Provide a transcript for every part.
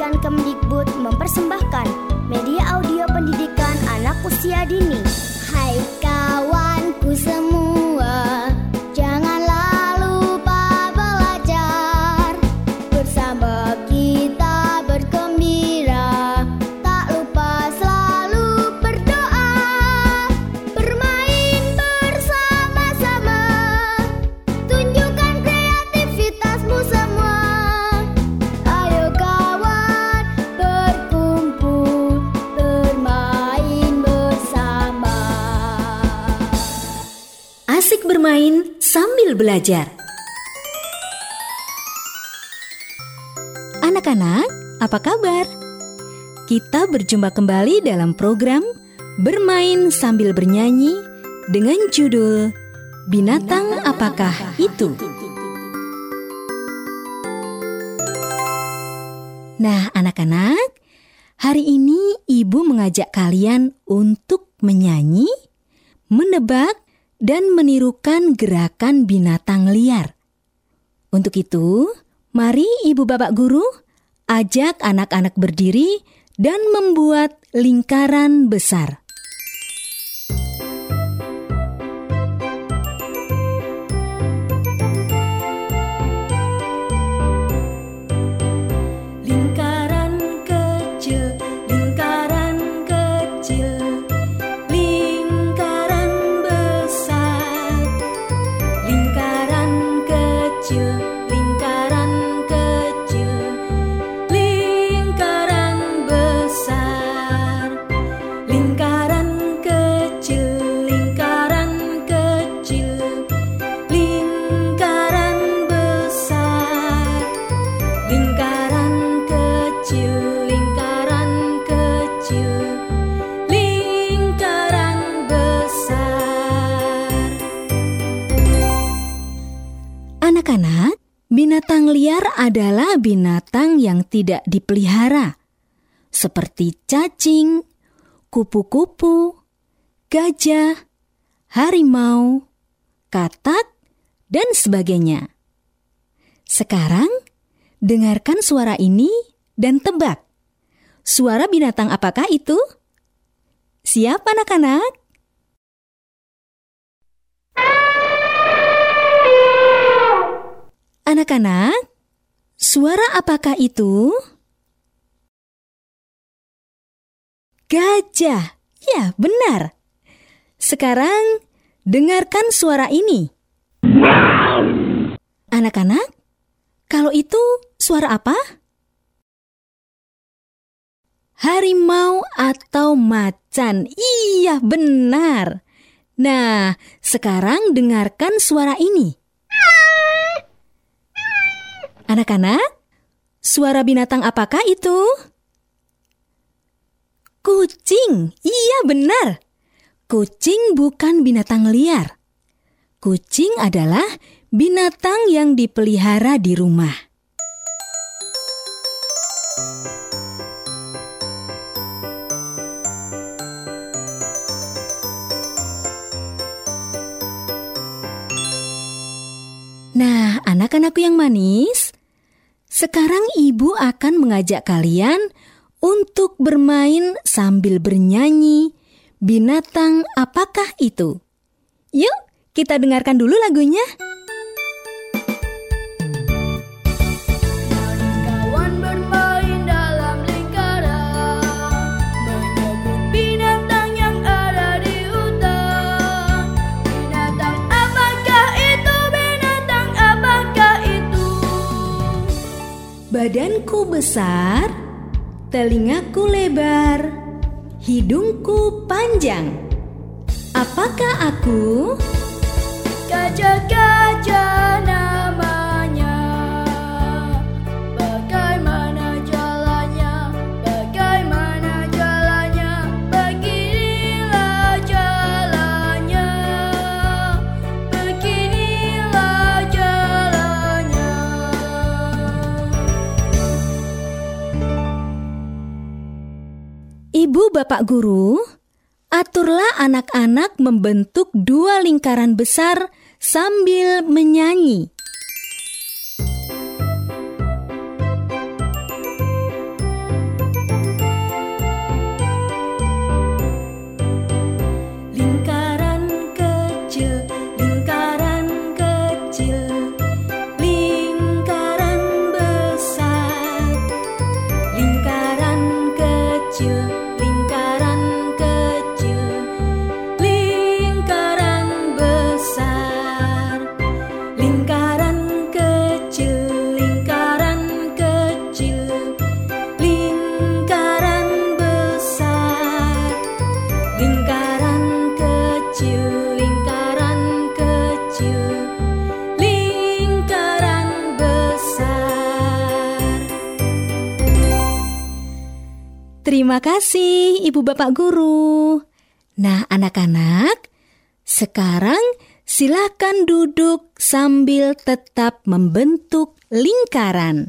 Pendidikan Kemdikbud mempersembahkan media audio pendidikan anak usia dini. Hai kawanku semua, janganlah lupa belajar. Bersama kita bergembira, tak lupa selalu berdoa. Bermain bersama-sama, tunjukkan kreativitasmu semua. Ayo kawan, berkumpul, bermain bersama. Asik bermain sambil belajar. Anak-anak, apa kabar? Kita berjumpa kembali dalam program Bermain Sambil Bernyanyi dengan judul Binatang Apakah Itu? Nah, anak-anak, hari ini Ibu mengajak kalian untuk menyanyi, menebak, dan menirukan gerakan binatang liar. Untuk itu, mari Ibu Bapak Guru ajak anak-anak berdiri dan membuat lingkaran besar. Lingkaran kecil, lingkaran kecil, lingkaran besar. Lingkaran kecil, lingkaran kecil, lingkaran besar. Lingkaran kecil, lingkaran kecil, lingkaran besar. Lingkaran kecil, lingkaran kecil, lingkaran besar. Anak-anak, binatang liar adalah binatang yang tidak dipelihara, seperti cacing, kupu-kupu, gajah, harimau, katak, dan sebagainya. Sekarang, dengarkan suara ini dan tebak. Suara binatang apakah itu? Siap anak-anak? Anak-anak, suara apakah itu? Gajah. Ya, benar. Sekarang, dengarkan suara ini. Anak-anak, kalau itu suara apa? Harimau atau macan. Iya, benar. Nah, sekarang dengarkan suara ini. Anak-anak, suara binatang apakah itu? Kucing. Iya, benar. Kucing bukan binatang liar. Kucing adalah binatang yang dipelihara di rumah. Nah, anak-anakku yang manis, sekarang Ibu akan mengajak kalian untuk bermain sambil bernyanyi. Binatang apakah itu? Yuk, kita dengarkan dulu lagunya. Kawan bermain dalam lingkaran, menyebut binatang yang ada di hutan. Binatang apakah itu? Binatang apakah itu? Badanku besar, telingaku lebar, hidungku panjang. Apakah aku? Gajah-gajah namanya. Bagaimana jalannya? Bagaimana jalannya? Beginilah jalannya. Beginilah jalannya. Ibu Bapak Guru, aturlah anak-anak membentuk 2 lingkaran besar sambil menyanyi. Terima kasih, Ibu Bapak Guru. Nah, anak-anak, sekarang silakan duduk sambil tetap membentuk lingkaran.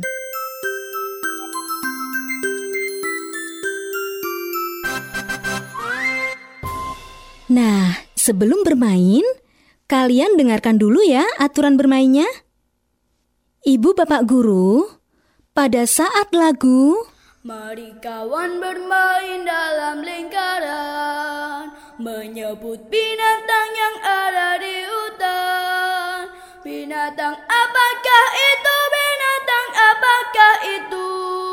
Nah, sebelum bermain, kalian dengarkan dulu ya aturan bermainnya. Ibu Bapak Guru, pada saat lagu Mari kawan bermain dalam lingkaran, menyebut binatang yang ada di hutan. Binatang apakah itu? Binatang apakah itu?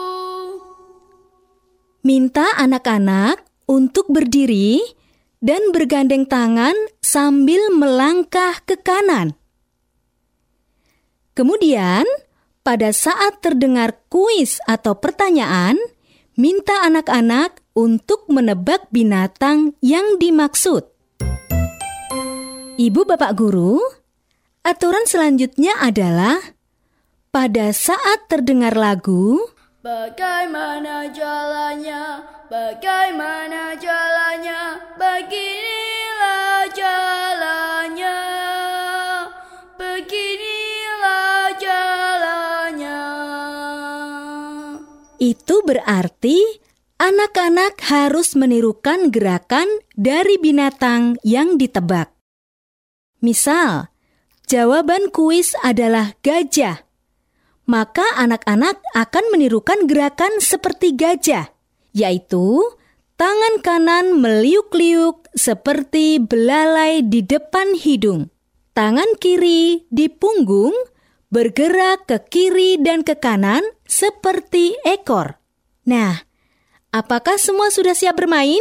minta anak-anak untuk berdiri dan bergandeng tangan sambil melangkah ke kanan. Kemudian, pada saat terdengar kuis atau pertanyaan, minta anak-anak untuk menebak binatang yang dimaksud. Ibu Bapak Guru, aturan selanjutnya adalah pada saat terdengar lagu, Bagaimana jalannya? Bagaimana jalannya? Beginilah jalannya. Beginilah jalannya. itu berarti anak-anak harus menirukan gerakan dari binatang yang ditebak. Misal, jawaban kuis adalah gajah. Maka anak-anak akan menirukan gerakan seperti gajah, yaitu tangan kanan meliuk-liuk seperti belalai di depan hidung. Tangan kiri di punggung bergerak ke kiri dan ke kanan seperti ekor. Nah, apakah semua sudah siap bermain?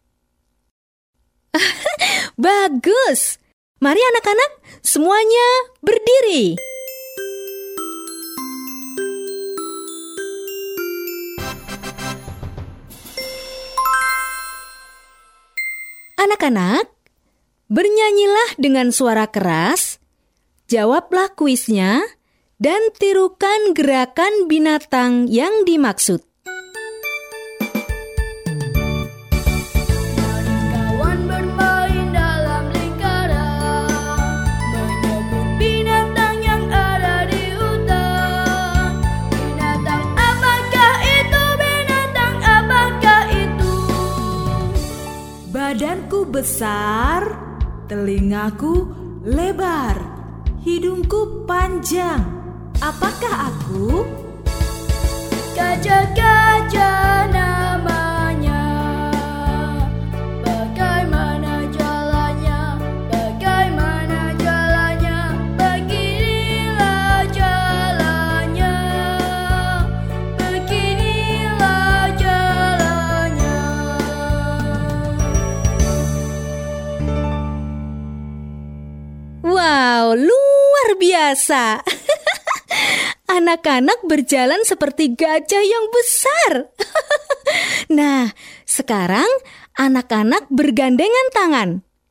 Bagus! Mari anak-anak, semuanya berdiri. Anak-anak, bernyanyilah dengan suara keras, jawablah kuisnya, dan tirukan gerakan binatang yang dimaksud. Mari kawan bermain dalam lingkaran, menyebut binatang yang ada di hutan. Binatang apakah itu? Binatang apakah itu? Badanku besar, telingaku lebar, hidungku panjang. Apakah aku? Gajah-gajah namanya. Bagaimana jalannya? Bagaimana jalannya? Beginilah jalannya. Beginilah jalannya. Wow, luar biasa! Anak-anak berjalan seperti gajah yang besar. Nah, sekarang anak-anak bergandengan tangan.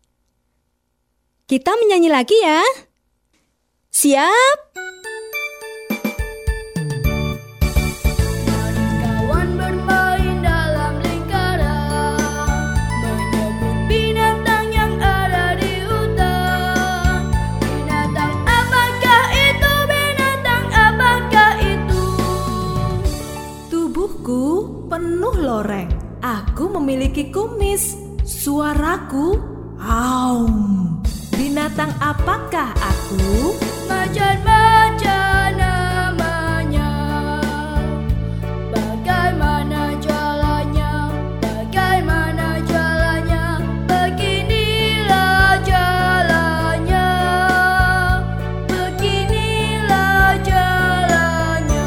Kita menyanyi lagi ya. Siap? Mari kawan bermain dalam lingkaran, menyebut binatang yang ada di hutan. Binatang apakah itu? Binatang apakah itu? Tubuhku penuh loreng. Aku memiliki kumis. Suaraku aum. Binatang apakah aku? Macan-macan namanya. Bagaimana jalannya? Bagaimana jalannya? Beginilah jalannya. Beginilah jalannya.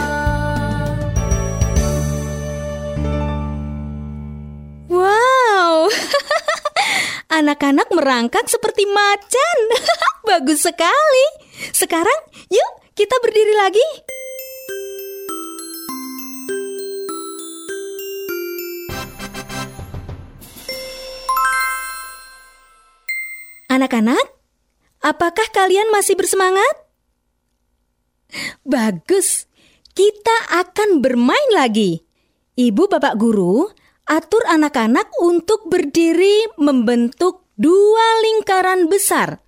Wow, anak-anak merangkak seperti macan. Bagus sekali. Sekarang, yuk kita berdiri lagi. Anak-anak, apakah kalian masih bersemangat? Bagus, kita akan bermain lagi. Ibu Bapak Guru atur anak-anak untuk berdiri membentuk 2 lingkaran besar.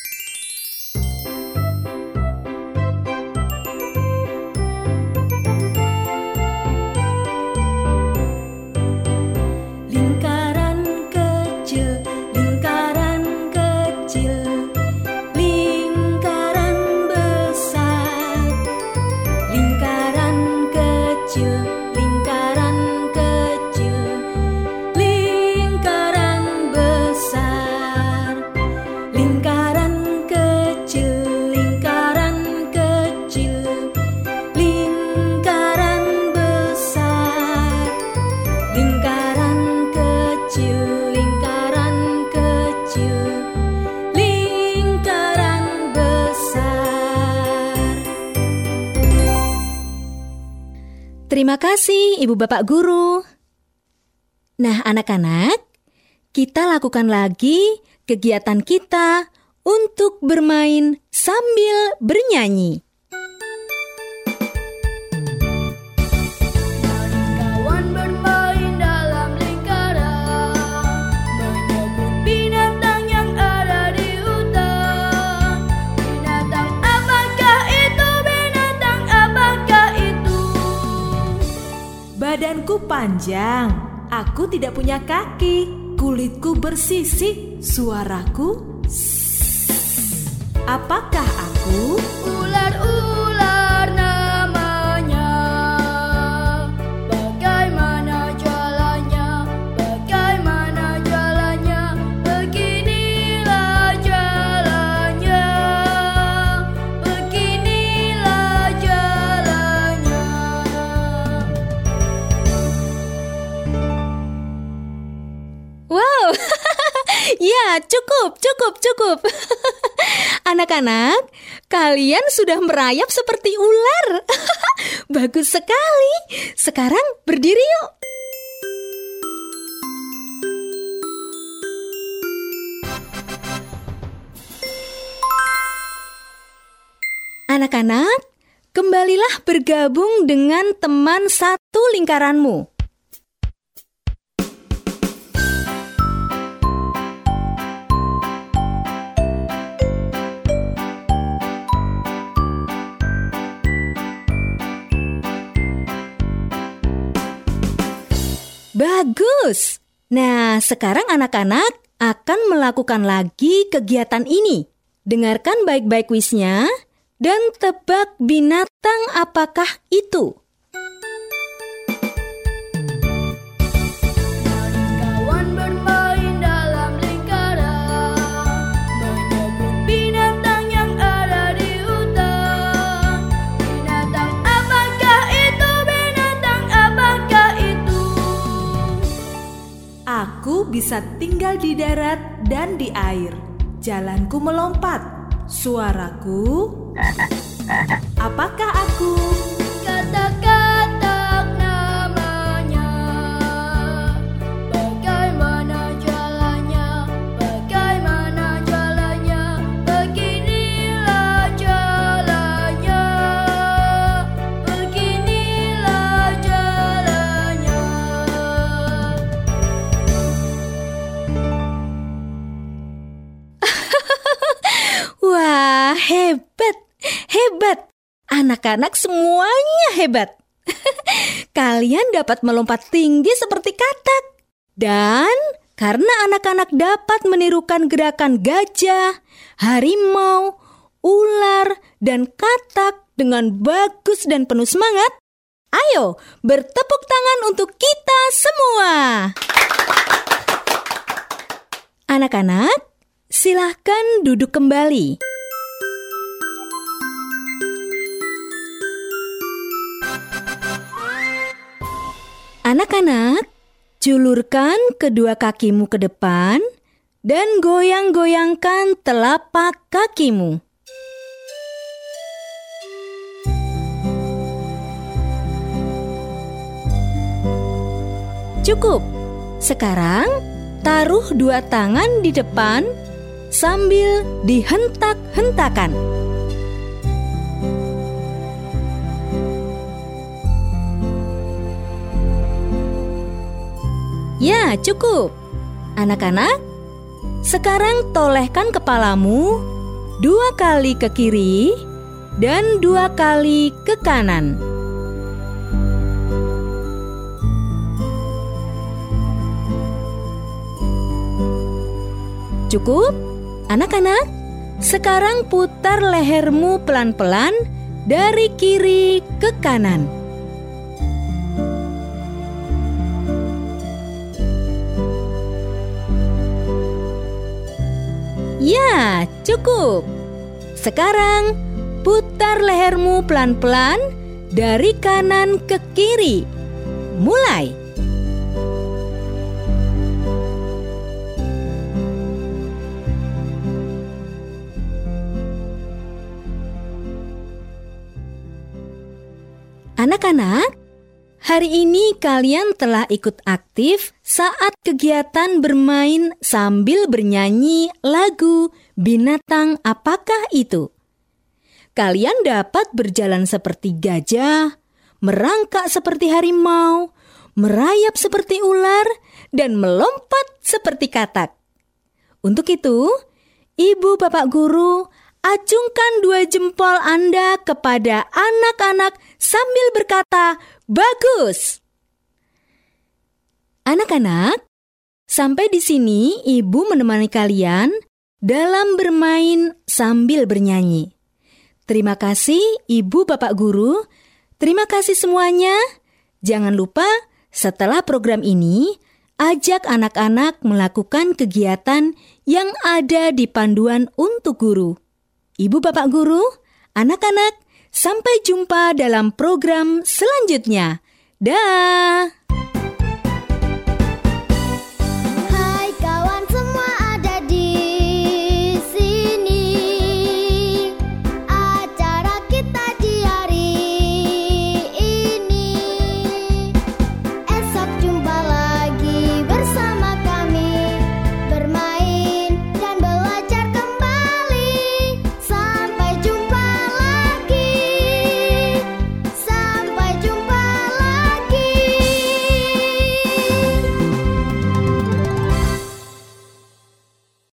Terima kasih Ibu Bapak Guru. Nah, anak-anak, kita lakukan lagi kegiatan kita untuk bermain sambil bernyanyi. Kawan bermain dalam lingkaran, menyebut binatang yang ada di hutan. Binatang apakah itu? Binatang apakah itu? Badanku panjang, aku tidak punya kaki. Kulitku bersisik, suaraku apakah aku? Ular-ular namanya. Bagaimana jalannya? Bagaimana jalannya? Beginilah jalannya. Beginilah jalannya. Wow, ya cukup. Anak-anak, kalian sudah merayap seperti ular. Bagus sekali. Sekarang berdiri yuk. Anak-anak, kembalilah bergabung dengan teman satu lingkaranmu. Bagus. Nah, sekarang anak-anak akan melakukan lagi kegiatan ini. Dengarkan baik-baik kuisnya dan tebak binatang apakah itu. Kawan bermain dalam lingkaran, menyebut binatang yang ada di hutan. Binatang apakah itu? Binatang apakah itu? Aku bisa tinggal di darat dan di air. Jalanku melompat. Suaraku apakah aku? Kata-kata namanya. Bagaimana jalannya? Bagaimana jalannya? Beginilah jalannya. Beginilah jalannya. Wah, hebat. Anak-anak semuanya hebat. Kalian dapat melompat tinggi seperti katak. Dan karena anak-anak dapat menirukan gerakan gajah, harimau, ular, dan katak dengan bagus dan penuh semangat, ayo bertepuk tangan untuk kita semua. Anak-anak, silahkan duduk kembali. Anak-anak, julurkan kedua kakimu ke depan dan goyang-goyangkan telapak kakimu. Cukup. Sekarang, taruh 2 tangan di depan sambil dihentak-hentakan. Ya, cukup. Anak-anak, sekarang tolehkan kepalamu 2 kali ke kiri dan 2 kali ke kanan. Cukup? Anak-anak, sekarang putar lehermu pelan-pelan dari kiri ke kanan. Ya, cukup. Sekarang putar lehermu pelan-pelan dari kanan ke kiri. Mulai. Anak-anak, hari ini kalian telah ikut aktif saat kegiatan bermain sambil bernyanyi lagu Binatang Apakah Itu? Kalian dapat berjalan seperti gajah, merangkak seperti harimau, merayap seperti ular, dan melompat seperti katak. Untuk itu, Ibu Bapak Guru acungkan 2 jempol Anda kepada anak-anak sambil berkata, "Bagus!" Anak-anak, sampai di sini Ibu menemani kalian dalam bermain sambil bernyanyi. Terima kasih Ibu Bapak Guru, terima kasih semuanya. Jangan lupa setelah program ini, ajak anak-anak melakukan kegiatan yang ada di panduan untuk guru. Ibu Bapak Guru, anak-anak, sampai jumpa dalam program selanjutnya. Dah.